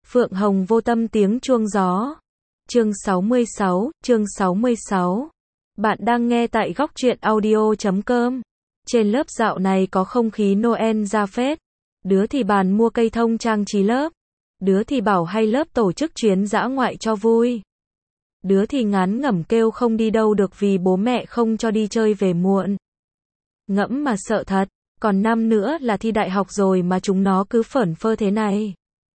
Phượng Hồng vô tâm tiếng chuông gió. Chương 66. Bạn đang nghe tại góc truyện audio.com. Trên lớp dạo này có không khí Noel ra phết. Đứa thì bàn mua cây thông trang trí lớp. Đứa thì bảo hay lớp tổ chức chuyến dã ngoại cho vui. Đứa thì ngán ngẩm kêu không đi đâu được vì bố mẹ không cho đi chơi về muộn. Ngẫm mà sợ thật, còn năm nữa là thi đại học rồi mà chúng nó cứ phởn phơ thế này.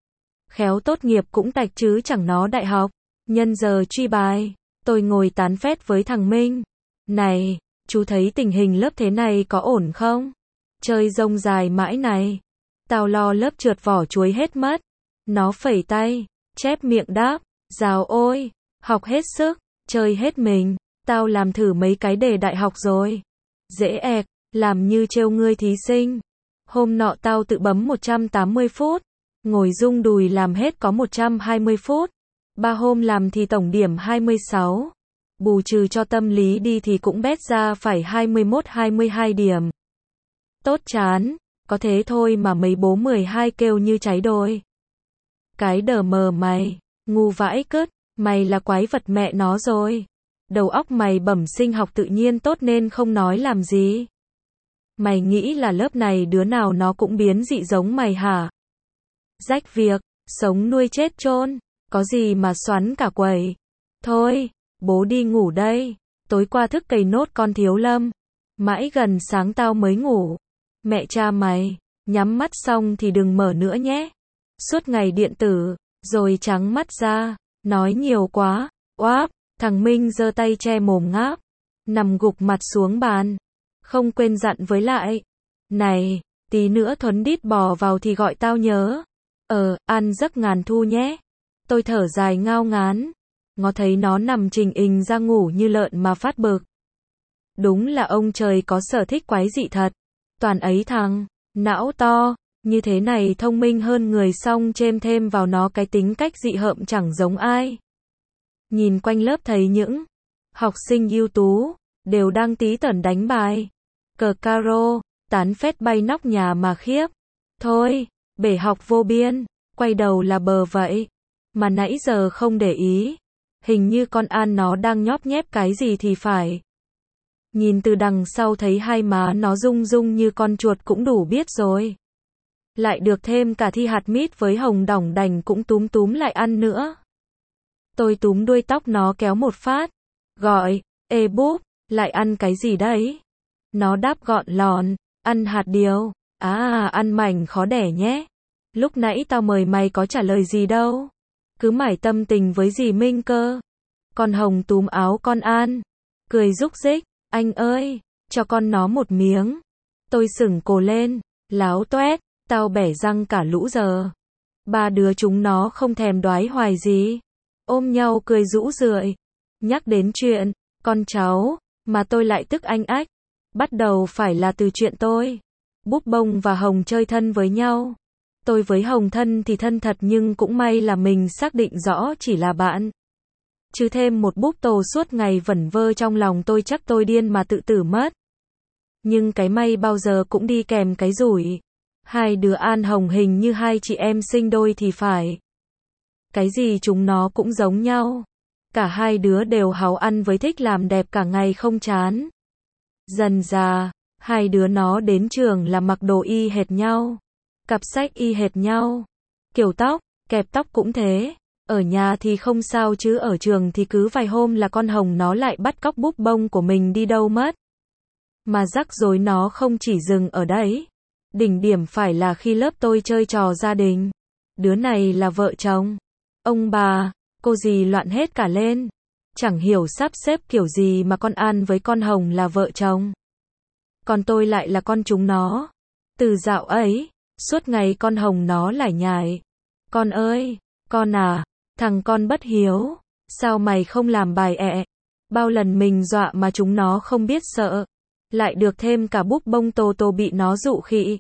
Khéo tốt nghiệp cũng tạch chứ chẳng nó đại học. Nhân giờ truy bài, tôi ngồi tán phét với thằng Minh. Này, chú thấy tình hình lớp thế này có ổn không? Chơi rông dài mãi này. Tao lo lớp trượt vỏ chuối hết mất. Nó phẩy tay, chép miệng đáp. Dào ôi, học hết sức, chơi hết mình. Tao làm thử mấy cái đề đại học rồi. Dễ ẹc, làm như trêu ngươi thí sinh. Hôm nọ tao tự bấm 180 phút. Ngồi rung đùi làm hết có 120 phút. 3 hôm làm thì tổng điểm 26. Bù trừ cho tâm lý đi thì cũng bét ra phải 21-22 điểm. Tốt chán, có thế thôi mà mấy bố 12 kêu như cháy đôi. Cái đờ mờ mày, ngu vãi cứt, mày là quái vật mẹ nó rồi. Đầu óc mày bẩm sinh học tự nhiên tốt nên không nói làm gì. Mày nghĩ là lớp này đứa nào nó cũng biến dị giống mày hả? Rách việc, sống nuôi chết chôn, có gì mà xoắn cả quầy. Thôi, bố đi ngủ đây, tối qua thức cày nốt con Thiếu Lâm. Mãi gần sáng tao mới ngủ. Mẹ cha mày, nhắm mắt xong thì đừng mở nữa nhé. Suốt ngày điện tử, rồi trắng mắt ra, nói nhiều quá. Oáp, thằng Minh giơ tay che mồm ngáp, nằm gục mặt xuống bàn. Không quên dặn với lại. Này, tí nữa Thuấn đít bò vào thì gọi tao nhớ. Ăn giấc ngàn thu nhé. Tôi thở dài ngao ngán. Ngó thấy nó nằm trình ình ra ngủ như lợn mà phát bực. Đúng là ông trời có sở thích quái dị thật. Toàn ấy thằng, não to, như thế này thông minh hơn người xong chêm thêm vào nó cái tính cách dị hợm chẳng giống ai. Nhìn quanh lớp thấy những học sinh ưu tú, đều đang tí tởn đánh bài. Cờ caro, tán phét bay nóc nhà mà khiếp. Thôi, bể học vô biên, quay đầu là bờ vậy. Mà nãy giờ không để ý. Hình như con An nó đang nhóp nhép cái gì thì phải. Nhìn từ đằng sau thấy hai má nó rung rung như con chuột cũng đủ biết rồi. Lại được thêm cả thi hạt mít với hồng đỏng đành cũng túm túm lại ăn nữa. Tôi túm đuôi tóc nó kéo một phát. Gọi, ê búp, lại ăn cái gì đấy? Nó đáp gọn lòn, ăn hạt điều. Ăn mảnh khó đẻ nhé. Lúc nãy tao mời mày có trả lời gì đâu. Cứ mải tâm tình với dì Minh cơ. Con Hồng túm áo con An. Cười rúc rích, anh ơi, cho con nó một miếng. Tôi sửng cổ lên, láo toét, tao bẻ răng cả lũ giờ. Ba đứa chúng nó không thèm đoái hoài gì. Ôm nhau cười rũ rượi. Nhắc đến chuyện, con cháu, mà tôi lại tức anh ách. Bắt đầu phải là từ chuyện tôi. Búp bông và Hồng chơi thân với nhau. Tôi với Hồng thân thì thân thật nhưng cũng may là mình xác định rõ chỉ là bạn. Chứ thêm một búp tồ suốt ngày vẩn vơ trong lòng tôi chắc tôi điên mà tự tử mất. Nhưng cái may bao giờ cũng đi kèm cái rủi. Hai đứa An Hồng hình như hai chị em sinh đôi thì phải. Cái gì chúng nó cũng giống nhau. Cả hai đứa đều háo ăn với thích làm đẹp cả ngày không chán. Dần dà, hai đứa nó đến trường là mặc đồ y hệt nhau. Cặp sách y hệt nhau. Kiểu tóc, kẹp tóc cũng thế. Ở nhà thì không sao chứ ở trường thì cứ vài hôm là con Hồng nó lại bắt cóc búp bông của mình đi đâu mất. Mà rắc rối nó không chỉ dừng ở đấy. Đỉnh điểm phải là khi lớp tôi chơi trò gia đình. Đứa này là vợ chồng. Ông bà, cô dì loạn hết cả lên. Chẳng hiểu sắp xếp kiểu gì mà con An với con Hồng là vợ chồng. Còn tôi lại là con chúng nó. Từ dạo ấy, suốt ngày con Hồng nó lải nhải. Con ơi, con à, thằng con bất hiếu, sao mày không làm bài ẹ? Bao lần mình dọa mà chúng nó không biết sợ. Lại được thêm cả búp bông tô tô bị nó dụ khị.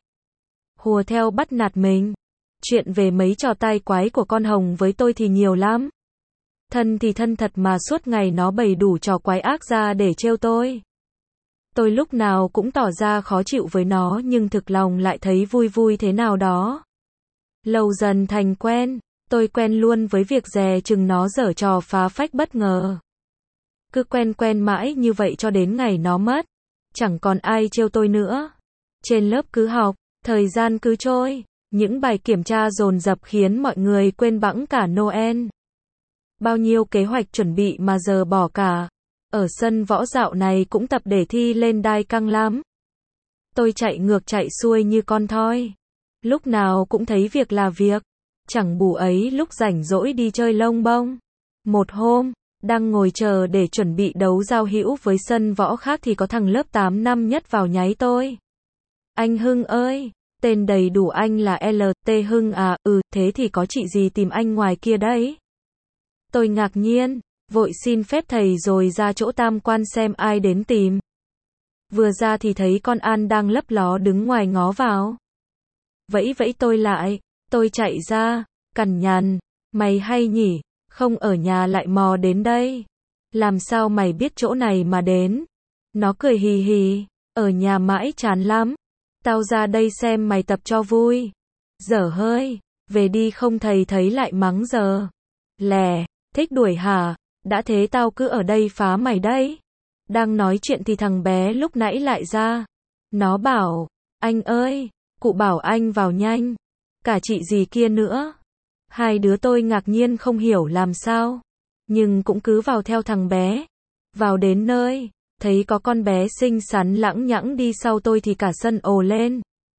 Hùa theo bắt nạt mình. Chuyện về mấy trò tai quái của con Hồng với tôi thì nhiều lắm. Thân thì thân thật mà suốt ngày nó bày đủ trò quái ác ra để trêu tôi. Tôi lúc nào cũng tỏ ra khó chịu với nó nhưng thực lòng lại thấy vui vui thế nào đó. Lâu dần thành quen, Tôi quen luôn với việc dè chừng nó giở trò phá phách bất ngờ. Cứ quen mãi như vậy cho đến ngày nó mất. Chẳng còn ai trêu tôi nữa. Trên lớp cứ học, thời gian cứ trôi. Những bài kiểm tra dồn dập khiến mọi người quên bẵng cả Noel. Bao nhiêu kế hoạch chuẩn bị mà giờ bỏ cả. Ở sân võ dạo này cũng tập để thi lên đai căng lắm. Tôi chạy ngược chạy xuôi như con thoi. Lúc nào cũng thấy việc là việc. Chẳng bù ấy lúc rảnh rỗi đi chơi lông bông. Một hôm, đang ngồi chờ để chuẩn bị đấu giao hữu với sân võ khác thì có thằng lớp 8 năm nhất vào nháy tôi. Anh Hưng ơi, tên đầy đủ anh là LT Hưng à, thế thì có chị gì tìm anh ngoài kia đấy. Tôi ngạc nhiên, vội xin phép thầy rồi ra chỗ tam quan xem ai đến tìm. Vừa ra thì thấy con An đang lấp ló đứng ngoài ngó vào. Vẫy tôi lại, tôi chạy ra, cằn nhằn, mày hay nhỉ, không ở nhà lại mò đến đây. Làm sao mày biết chỗ này mà đến? Nó cười hì hì, ở nhà mãi chán lắm. Tao ra đây xem mày tập cho vui. Dở hơi, về đi không thầy thấy lại mắng giờ. Lè, thích đuổi hả? Đã thế tao cứ ở đây phá mày đấy. Đang nói chuyện thì thằng bé lúc nãy lại ra. Nó bảo, anh ơi, cụ bảo anh vào nhanh. Cả chị gì kia nữa. Hai đứa tôi ngạc nhiên không hiểu làm sao. Nhưng cũng cứ vào theo thằng bé. Vào đến nơi, thấy có con bé xinh xắn lãng nhãng đi sau tôi thì cả sân ồ lên.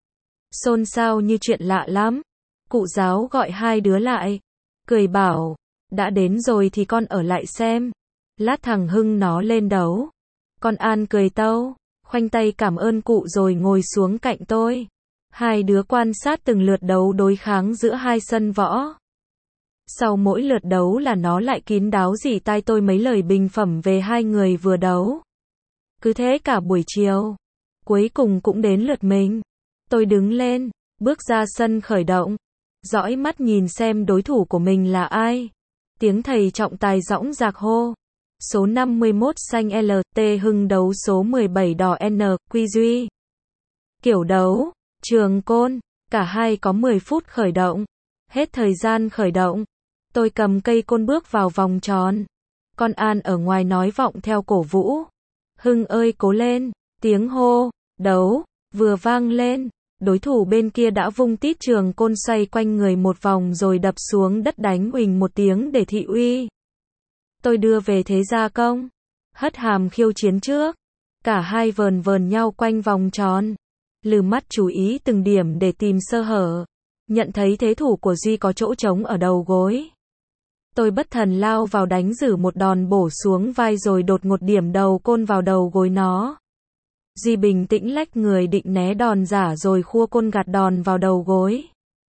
Xôn xao như chuyện lạ lắm. Cụ giáo gọi hai đứa lại. Cười bảo, đã đến rồi thì con ở lại xem. Lát thằng Hưng nó lên đấu. Con An cười tâu, khoanh tay cảm ơn cụ rồi ngồi xuống cạnh tôi. Hai đứa quan sát từng lượt đấu đối kháng giữa hai sân võ. Sau mỗi lượt đấu là nó lại kín đáo rỉ tai tôi mấy lời bình phẩm về hai người vừa đấu. Cứ thế cả buổi chiều. Cuối cùng cũng đến lượt mình. Tôi đứng lên, bước ra sân khởi động. Dõi mắt nhìn xem đối thủ của mình là ai. Tiếng thầy trọng tài dõng dạc hô. Số 51 xanh LT Hưng đấu số 17 đỏ N Quy Duy. Kiểu đấu, trường côn, cả hai có 10 phút khởi động. Hết thời gian khởi động, tôi cầm cây côn bước vào vòng tròn. Con An ở ngoài nói vọng theo cổ vũ. Hưng ơi cố lên, tiếng hô, đấu, vừa vang lên. Đối thủ bên kia đã vung tít trường côn xoay quanh người một vòng rồi đập xuống đất đánh uỳnh một tiếng để thị uy. Tôi đưa về thế gia công. Hất hàm khiêu chiến trước. Cả hai vờn nhau quanh vòng tròn. Lừ mắt chú ý từng điểm để tìm sơ hở. Nhận thấy thế thủ của Duy có chỗ trống ở đầu gối. Tôi bất thần lao vào đánh dử một đòn bổ xuống vai rồi đột ngột điểm đầu côn vào đầu gối nó. Duy bình tĩnh lách người định né đòn giả rồi khua côn gạt đòn vào đầu gối.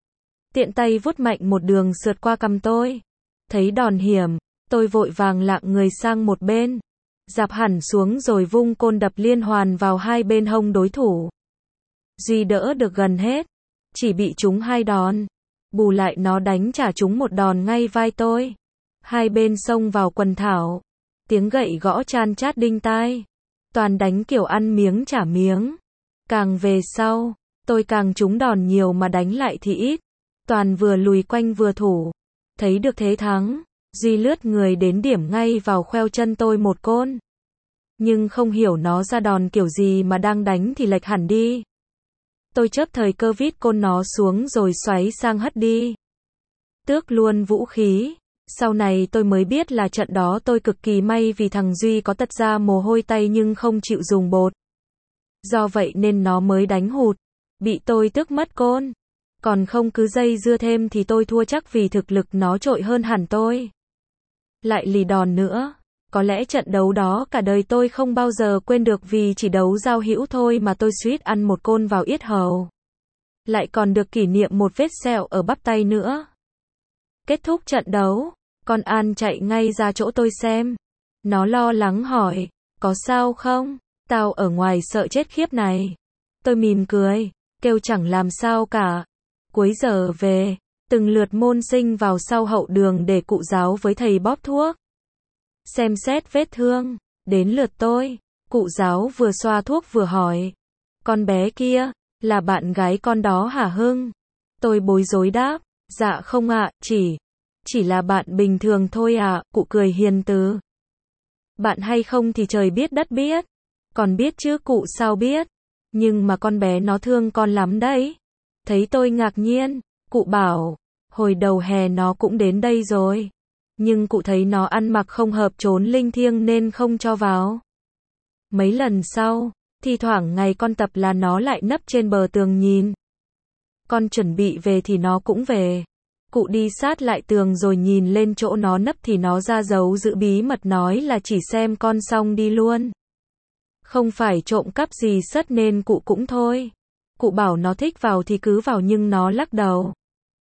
Tiện tay vuốt mạnh một đường sượt qua cằm tôi. Thấy đòn hiểm, tôi vội vàng lạng người sang một bên. Dạp hẳn xuống rồi vung côn đập liên hoàn vào hai bên hông đối thủ. Duy đỡ được gần hết. Chỉ bị trúng hai đòn. Bù lại nó đánh trả trúng một đòn ngay vai tôi. Hai bên xông vào quần thảo. Tiếng gậy gõ chan chát đinh tai. Toàn đánh kiểu ăn miếng trả miếng. Càng về sau, tôi càng trúng đòn nhiều mà đánh lại thì ít. Toàn vừa lùi quanh vừa thủ. Thấy được thế thắng, Duy lướt người đến điểm ngay vào khoeo chân tôi một côn. Nhưng không hiểu nó ra đòn kiểu gì mà đang đánh thì lệch hẳn đi. Tôi chớp thời cơ vít côn nó xuống rồi xoáy sang hất đi. Tước luôn vũ khí. Sau này tôi mới biết là trận đó tôi cực kỳ may vì thằng Duy có tật ra mồ hôi tay nhưng không chịu dùng bột. Do vậy nên nó mới đánh hụt. Bị tôi tước mất côn. Còn không cứ dây dưa thêm thì tôi thua chắc vì thực lực nó trội hơn hẳn tôi. Lại lì đòn nữa. Có lẽ trận đấu đó cả đời tôi không bao giờ quên được vì chỉ đấu giao hữu thôi mà tôi suýt ăn một côn vào yết hầu. Lại còn được kỷ niệm một vết sẹo ở bắp tay nữa. Kết thúc trận đấu, con An chạy ngay ra chỗ tôi xem. Nó lo lắng hỏi, có sao không? Tao ở ngoài sợ chết khiếp này. Tôi mỉm cười, kêu chẳng làm sao cả. Cuối giờ về, từng lượt môn sinh vào sau hậu đường để cụ giáo với thầy bóp thuốc. Xem xét vết thương, đến lượt tôi, cụ giáo vừa xoa thuốc vừa hỏi. Con bé kia, là bạn gái con đó hả Hưng? Tôi bối rối đáp, dạ không ạ, chỉ Chỉ là bạn bình thường thôi à, cụ cười hiền từ. Bạn hay không thì trời biết đất biết. Còn biết chứ cụ sao biết. Nhưng mà con bé nó thương con lắm đấy. Thấy tôi ngạc nhiên, cụ bảo, hồi đầu hè nó cũng đến đây rồi. Nhưng cụ thấy nó ăn mặc không hợp chốn linh thiêng nên không cho vào. Mấy lần sau, thi thoảng ngày con tập là nó lại nấp trên bờ tường nhìn. Con chuẩn bị về thì nó cũng về. Cụ đi sát lại tường rồi nhìn lên chỗ nó nấp thì nó ra dấu giữ bí mật nói là chỉ xem con xong đi luôn. Không phải trộm cắp gì sất nên cụ cũng thôi. Cụ bảo nó thích vào thì cứ vào nhưng nó lắc đầu.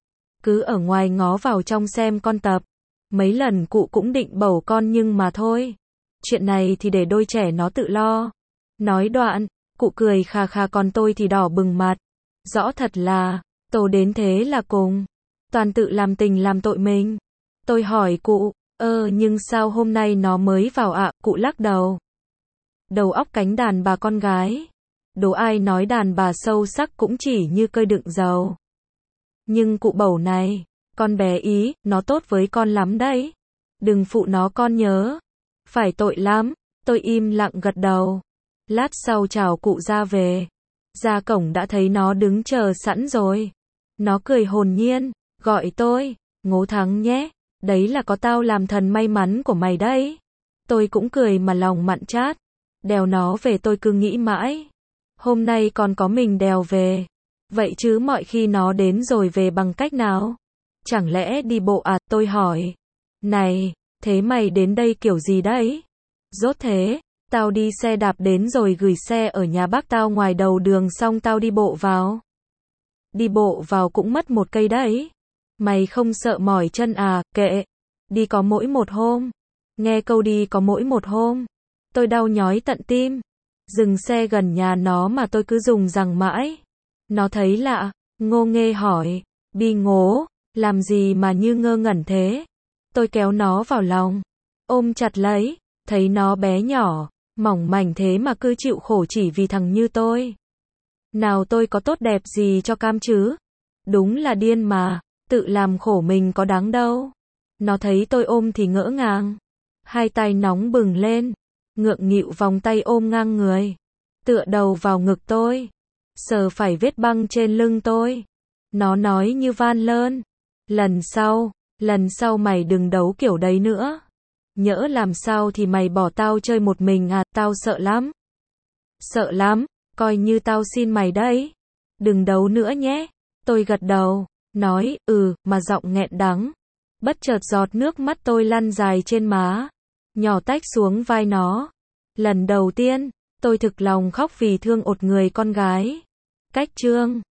Cứ ở ngoài ngó vào trong xem con tập. Mấy lần cụ cũng định bầu con nhưng mà thôi. Chuyện này thì để đôi trẻ nó tự lo. Nói đoạn, cụ cười khà khà còn tôi thì đỏ bừng mặt. Rõ thật là, tổ đến thế là cùng. Toàn tự làm tình làm tội mình. Tôi hỏi cụ, nhưng sao hôm nay nó mới vào ạ? Cụ lắc đầu. Đầu óc cánh đàn bà con gái. Đố ai nói đàn bà sâu sắc cũng chỉ như cơi đựng dầu. Nhưng cụ bầu này, con bé ý, nó tốt với con lắm đấy. Đừng phụ nó con nhớ. Phải tội lắm. Tôi im lặng gật đầu. Lát sau chào cụ ra về. Ra cổng đã thấy nó đứng chờ sẵn rồi. Nó cười hồn nhiên, gọi tôi, Ngô Thắng nhé. Đấy là có tao làm thần may mắn của mày đấy. Tôi cũng cười mà lòng mặn chát. Đèo nó về tôi cứ nghĩ mãi. Hôm nay còn có mình đèo về. Vậy chứ mọi khi nó đến rồi về bằng cách nào? Chẳng lẽ đi bộ à? Tôi hỏi. Này, thế mày đến đây kiểu gì đấy? Rốt thế, tao đi xe đạp đến rồi gửi xe ở nhà bác tao ngoài đầu đường xong tao đi bộ vào. Đi bộ vào cũng mất 1 cây đấy. Mày không sợ mỏi chân à? Kệ. Đi có mỗi 1 hôm. Nghe câu đi có mỗi 1 hôm. Tôi đau nhói tận tim. Dừng xe gần nhà nó mà tôi cứ dùng rằng mãi. Nó thấy lạ, ngô nghê hỏi. Bi ngố, làm gì mà như ngơ ngẩn thế? Tôi kéo nó vào lòng. Ôm chặt lấy. Thấy nó bé nhỏ, mỏng mảnh thế mà cứ chịu khổ chỉ vì thằng như tôi. Nào tôi có tốt đẹp gì cho cam chứ? Đúng là điên mà, tự làm khổ mình có đáng đâu. Nó thấy tôi ôm thì ngỡ ngàng. Hai tay nóng bừng lên. Ngượng nghịu vòng tay ôm ngang người. Tựa đầu vào ngực tôi. Sờ phải vết băng trên lưng tôi. Nó nói như van lơn. Lần sau mày đừng đấu kiểu đấy nữa. Nhỡ làm sao thì mày bỏ tao chơi một mình à? Tao sợ lắm. Sợ lắm, coi như tao xin mày đấy. Đừng đấu nữa nhé. Tôi gật đầu, nói, mà giọng nghẹn đắng. Bất chợt giọt nước mắt tôi lăn dài trên má. Nhỏ tách xuống vai nó. Lần đầu tiên, tôi thực lòng khóc vì thương một người con gái. Cách chương